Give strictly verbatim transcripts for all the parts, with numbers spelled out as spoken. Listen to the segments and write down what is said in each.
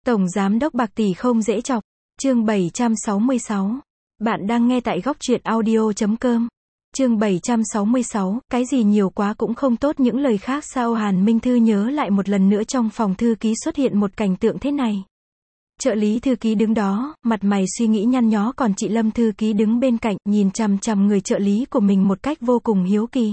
Tổng Giám đốc bạc tỷ không dễ chọc. Chương bảy trăm sáu mươi sáu. Bạn đang nghe tại góc truyện audio chấm com. Chương bảy trăm sáu mươi sáu, cái gì nhiều quá cũng không tốt. Những lời khác sao? Hàn Minh Thư nhớ lại một lần nữa trong phòng thư ký xuất hiện một cảnh tượng thế này. Trợ lý thư ký đứng đó, mặt mày suy nghĩ nhăn nhó, còn chị Lâm thư ký đứng bên cạnh, nhìn chằm chằm người trợ lý của mình một cách vô cùng hiếu kỳ.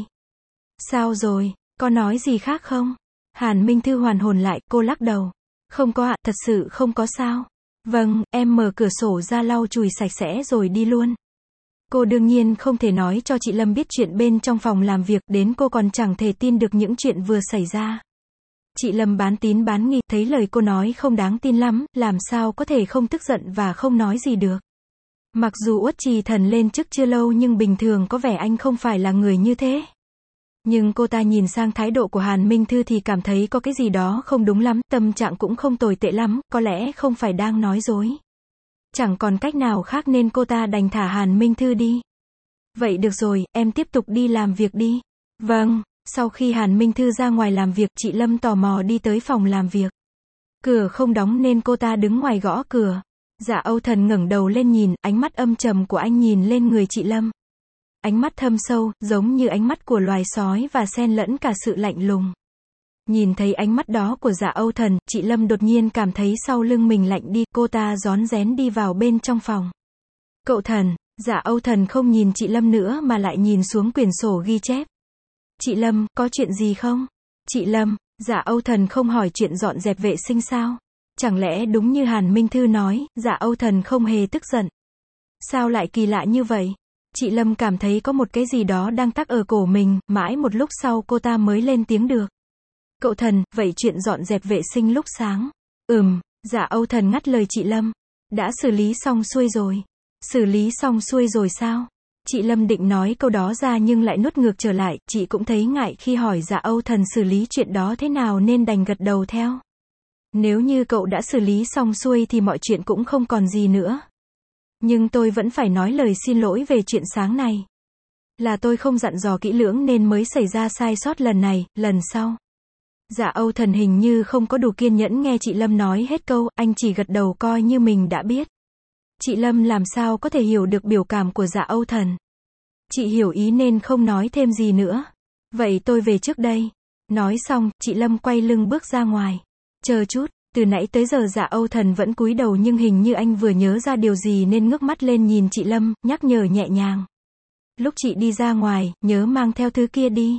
Sao rồi, có nói gì khác không? Hàn Minh Thư hoàn hồn lại, cô lắc đầu. Không có ạ, thật sự không có sao. Vâng, em mở cửa sổ ra lau chùi sạch sẽ rồi đi luôn. Cô đương nhiên không thể nói cho chị Lâm biết chuyện bên trong phòng làm việc, đến cô còn chẳng thể tin được những chuyện vừa xảy ra. Chị Lâm bán tín bán nghi, thấy lời cô nói không đáng tin lắm, làm sao có thể không tức giận và không nói gì được. Mặc dù Uất Trì Thần lên chức chưa lâu nhưng bình thường có vẻ anh không phải là người như thế. Nhưng cô ta nhìn sang thái độ của Hàn Minh Thư thì cảm thấy có cái gì đó không đúng lắm, tâm trạng cũng không tồi tệ lắm, có lẽ không phải đang nói dối. Chẳng còn cách nào khác nên cô ta đành thả Hàn Minh Thư đi. Vậy được rồi, em tiếp tục đi làm việc đi. Vâng, sau khi Hàn Minh Thư ra ngoài làm việc, chị Lâm tò mò đi tới phòng làm việc. Cửa không đóng nên cô ta đứng ngoài gõ cửa. Dạ Âu Thần ngẩng đầu lên nhìn, ánh mắt âm trầm của anh nhìn lên người chị Lâm. Ánh mắt thâm sâu, giống như ánh mắt của loài sói và xen lẫn cả sự lạnh lùng. Nhìn thấy ánh mắt đó của Dạ Âu Thần, chị Lâm đột nhiên cảm thấy sau lưng mình lạnh đi, cô ta rón rén đi vào bên trong phòng. Cậu Thần, Dạ Âu Thần không nhìn chị Lâm nữa mà lại nhìn xuống quyển sổ ghi chép. Chị Lâm, có chuyện gì không? Chị Lâm, Dạ Âu Thần không hỏi chuyện dọn dẹp vệ sinh sao? Chẳng lẽ đúng như Hàn Minh Thư nói, Dạ Âu Thần không hề tức giận? Sao lại kỳ lạ như vậy? Chị Lâm cảm thấy có một cái gì đó đang tắc ở cổ mình, mãi một lúc sau cô ta mới lên tiếng được. Cậu Thần, vậy chuyện dọn dẹp vệ sinh lúc sáng? Ừm, Dạ Âu Thần ngắt lời chị Lâm. Đã xử lý xong xuôi rồi. Xử lý xong xuôi rồi sao? Chị Lâm định nói câu đó ra nhưng lại nuốt ngược trở lại, chị cũng thấy ngại khi hỏi Dạ Âu Thần xử lý chuyện đó thế nào nên đành gật đầu theo. Nếu như cậu đã xử lý xong xuôi thì mọi chuyện cũng không còn gì nữa. Nhưng tôi vẫn phải nói lời xin lỗi về chuyện sáng này. Là tôi không dặn dò kỹ lưỡng nên mới xảy ra sai sót lần này, lần sau. Dạ Âu Thần hình như không có đủ kiên nhẫn nghe chị Lâm nói hết câu, anh chỉ gật đầu coi như mình đã biết. Chị Lâm làm sao có thể hiểu được biểu cảm của Dạ Âu Thần. Chị hiểu ý nên không nói thêm gì nữa. Vậy tôi về trước đây. Nói xong, chị Lâm quay lưng bước ra ngoài. Chờ chút. Từ nãy tới giờ Dạ Âu Thần vẫn cúi đầu nhưng hình như anh vừa nhớ ra điều gì nên ngước mắt lên nhìn chị Lâm, nhắc nhở nhẹ nhàng. Lúc chị đi ra ngoài, nhớ mang theo thứ kia đi.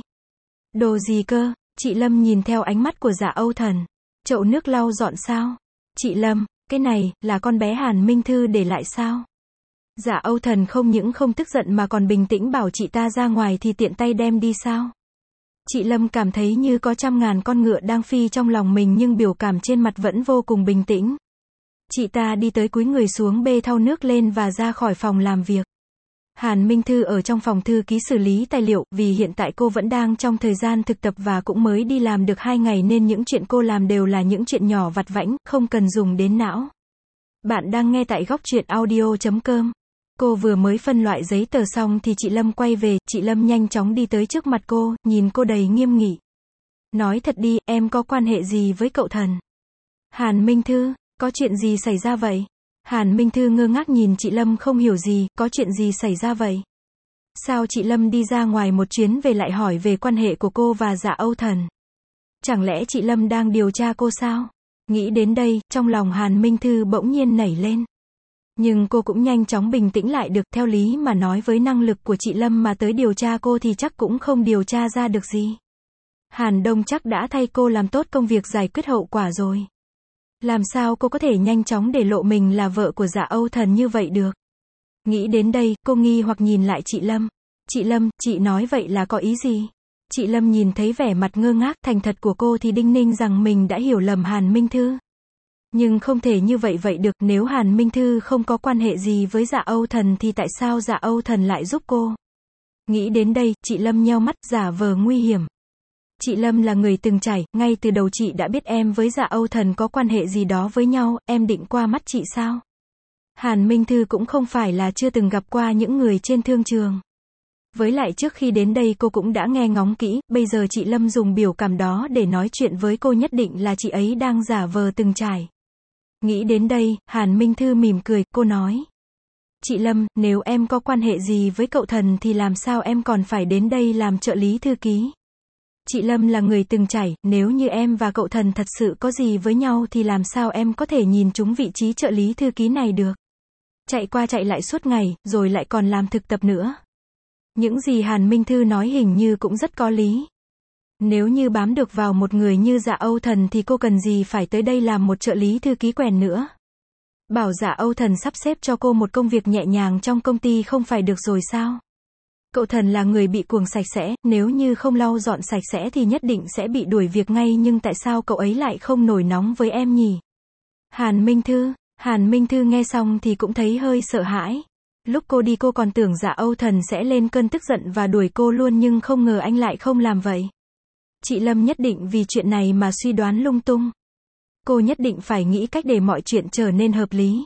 Đồ gì cơ? Chị Lâm nhìn theo ánh mắt của Dạ Âu Thần. Chậu nước lau dọn sao? Chị Lâm, cái này, là con bé Hàn Minh Thư để lại sao? Dạ Âu Thần không những không tức giận mà còn bình tĩnh bảo chị ta ra ngoài thì tiện tay đem đi sao? Chị Lâm cảm thấy như có trăm ngàn con ngựa đang phi trong lòng mình nhưng biểu cảm trên mặt vẫn vô cùng bình tĩnh. Chị ta đi tới cúi người xuống bê thau nước lên và ra khỏi phòng làm việc. Hàn Minh Thư ở trong phòng thư ký xử lý tài liệu, vì hiện tại cô vẫn đang trong thời gian thực tập và cũng mới đi làm được hai ngày nên những chuyện cô làm đều là những chuyện nhỏ vặt vãnh, không cần dùng đến não. Bạn đang nghe tại góc truyện audio chấm com. Cô vừa mới phân loại giấy tờ xong thì chị Lâm quay về, chị Lâm nhanh chóng đi tới trước mặt cô, nhìn cô đầy nghiêm nghị. Nói thật đi, em có quan hệ gì với cậu Thần? Hàn Minh Thư, có chuyện gì xảy ra vậy? Hàn Minh Thư ngơ ngác nhìn chị Lâm không hiểu gì, có chuyện gì xảy ra vậy? Sao chị Lâm đi ra ngoài một chuyến về lại hỏi về quan hệ của cô và Dạ Âu Thần? Chẳng lẽ chị Lâm đang điều tra cô sao? Nghĩ đến đây, trong lòng Hàn Minh Thư bỗng nhiên nảy lên. Nhưng cô cũng nhanh chóng bình tĩnh lại được, theo lý mà nói với năng lực của chị Lâm mà tới điều tra cô thì chắc cũng không điều tra ra được gì. Hàn Đông chắc đã thay cô làm tốt công việc giải quyết hậu quả rồi. Làm sao cô có thể nhanh chóng để lộ mình là vợ của Dạ Âu Thần như vậy được? Nghĩ đến đây, cô nghi hoặc nhìn lại chị Lâm. Chị Lâm, chị nói vậy là có ý gì? Chị Lâm nhìn thấy vẻ mặt ngơ ngác, thành thật của cô thì đinh ninh rằng mình đã hiểu lầm Hàn Minh Thư. Nhưng không thể như vậy vậy được, nếu Hàn Minh Thư không có quan hệ gì với Dạ Âu Thần thì tại sao Dạ Âu Thần lại giúp cô? Nghĩ đến đây, chị Lâm nheo mắt, giả vờ nguy hiểm. Chị Lâm là người từng trải, ngay từ đầu chị đã biết em với Dạ Âu Thần có quan hệ gì đó với nhau, em định qua mắt chị sao? Hàn Minh Thư cũng không phải là chưa từng gặp qua những người trên thương trường. Với lại trước khi đến đây cô cũng đã nghe ngóng kỹ, bây giờ chị Lâm dùng biểu cảm đó để nói chuyện với cô nhất định là chị ấy đang giả vờ từng trải. Nghĩ đến đây, Hàn Minh Thư mỉm cười, cô nói. Chị Lâm, nếu em có quan hệ gì với cậu Thần thì làm sao em còn phải đến đây làm trợ lý thư ký? Chị Lâm là người từng trải, nếu như em và cậu Thần thật sự có gì với nhau thì làm sao em có thể nhìn trúng vị trí trợ lý thư ký này được? Chạy qua chạy lại suốt ngày, rồi lại còn làm thực tập nữa. Những gì Hàn Minh Thư nói hình như cũng rất có lý. Nếu như bám được vào một người như Dạ Âu Thần thì cô cần gì phải tới đây làm một trợ lý thư ký quèn nữa. Bảo Dạ Âu Thần sắp xếp cho cô một công việc nhẹ nhàng trong công ty không phải được rồi sao? Cậu Thần là người bị cuồng sạch sẽ, nếu như không lau dọn sạch sẽ thì nhất định sẽ bị đuổi việc ngay, nhưng tại sao cậu ấy lại không nổi nóng với em nhỉ? Hàn Minh Thư, Hàn Minh Thư nghe xong thì cũng thấy hơi sợ hãi. Lúc cô đi cô còn tưởng Dạ Âu Thần sẽ lên cơn tức giận và đuổi cô luôn, nhưng không ngờ anh lại không làm vậy. Chị Lâm nhất định vì chuyện này mà suy đoán lung tung. Cô nhất định phải nghĩ cách để mọi chuyện trở nên hợp lý.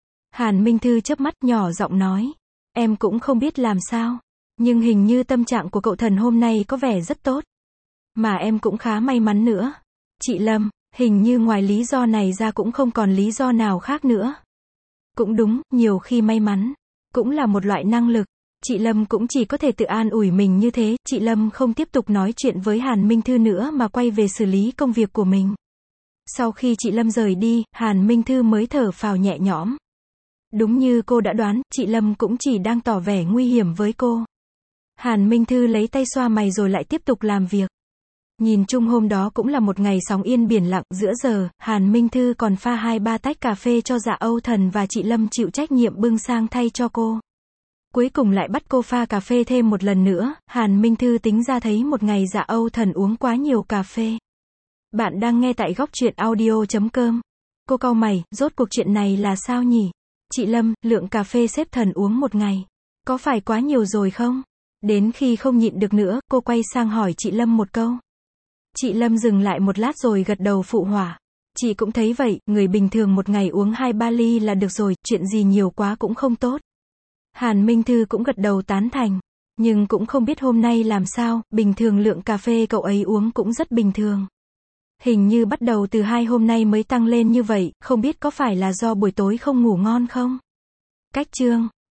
Hàn Minh Thư chớp mắt nhỏ giọng nói. Em cũng không biết làm sao. Nhưng hình như tâm trạng của cậu Thần hôm nay có vẻ rất tốt. Mà em cũng khá may mắn nữa. Chị Lâm, hình như ngoài lý do này ra cũng không còn lý do nào khác nữa. Cũng đúng, nhiều khi may mắn cũng là một loại năng lực. Chị Lâm cũng chỉ có thể tự an ủi mình như thế. Chị Lâm không tiếp tục nói chuyện với Hàn Minh Thư nữa mà quay về xử lý công việc của mình. Sau khi chị Lâm rời đi, Hàn Minh Thư mới thở phào nhẹ nhõm. Đúng như cô đã đoán, chị Lâm cũng chỉ đang tỏ vẻ nguy hiểm với cô. Hàn Minh Thư lấy tay xoa mày rồi lại tiếp tục làm việc. Nhìn chung hôm đó cũng là một ngày sóng yên biển lặng. Giữa giờ, Hàn Minh Thư còn pha hai ba tách cà phê cho Dạ Âu Thần và chị Lâm chịu trách nhiệm bưng sang thay cho cô. Cuối cùng lại bắt cô pha cà phê thêm một lần nữa. Hàn Minh Thư tính ra thấy một ngày Dạ Âu Thần uống quá nhiều cà phê. Bạn đang nghe tại góc truyện audio chấm com. Cô cau mày, rốt cuộc chuyện này là sao nhỉ? Chị Lâm, lượng cà phê sếp Thần uống một ngày, có phải quá nhiều rồi không? Đến khi không nhịn được nữa, cô quay sang hỏi chị Lâm một câu. Chị Lâm dừng lại một lát rồi gật đầu phụ họa. Chị cũng thấy vậy, người bình thường một ngày uống hai ba ly là được rồi, chuyện gì nhiều quá cũng không tốt. Hàn Minh Thư cũng gật đầu tán thành. Nhưng cũng không biết hôm nay làm sao, bình thường lượng cà phê cậu ấy uống cũng rất bình thường. Hình như bắt đầu từ hai hôm nay mới tăng lên như vậy, không biết có phải là do buổi tối không ngủ ngon không? Cách chương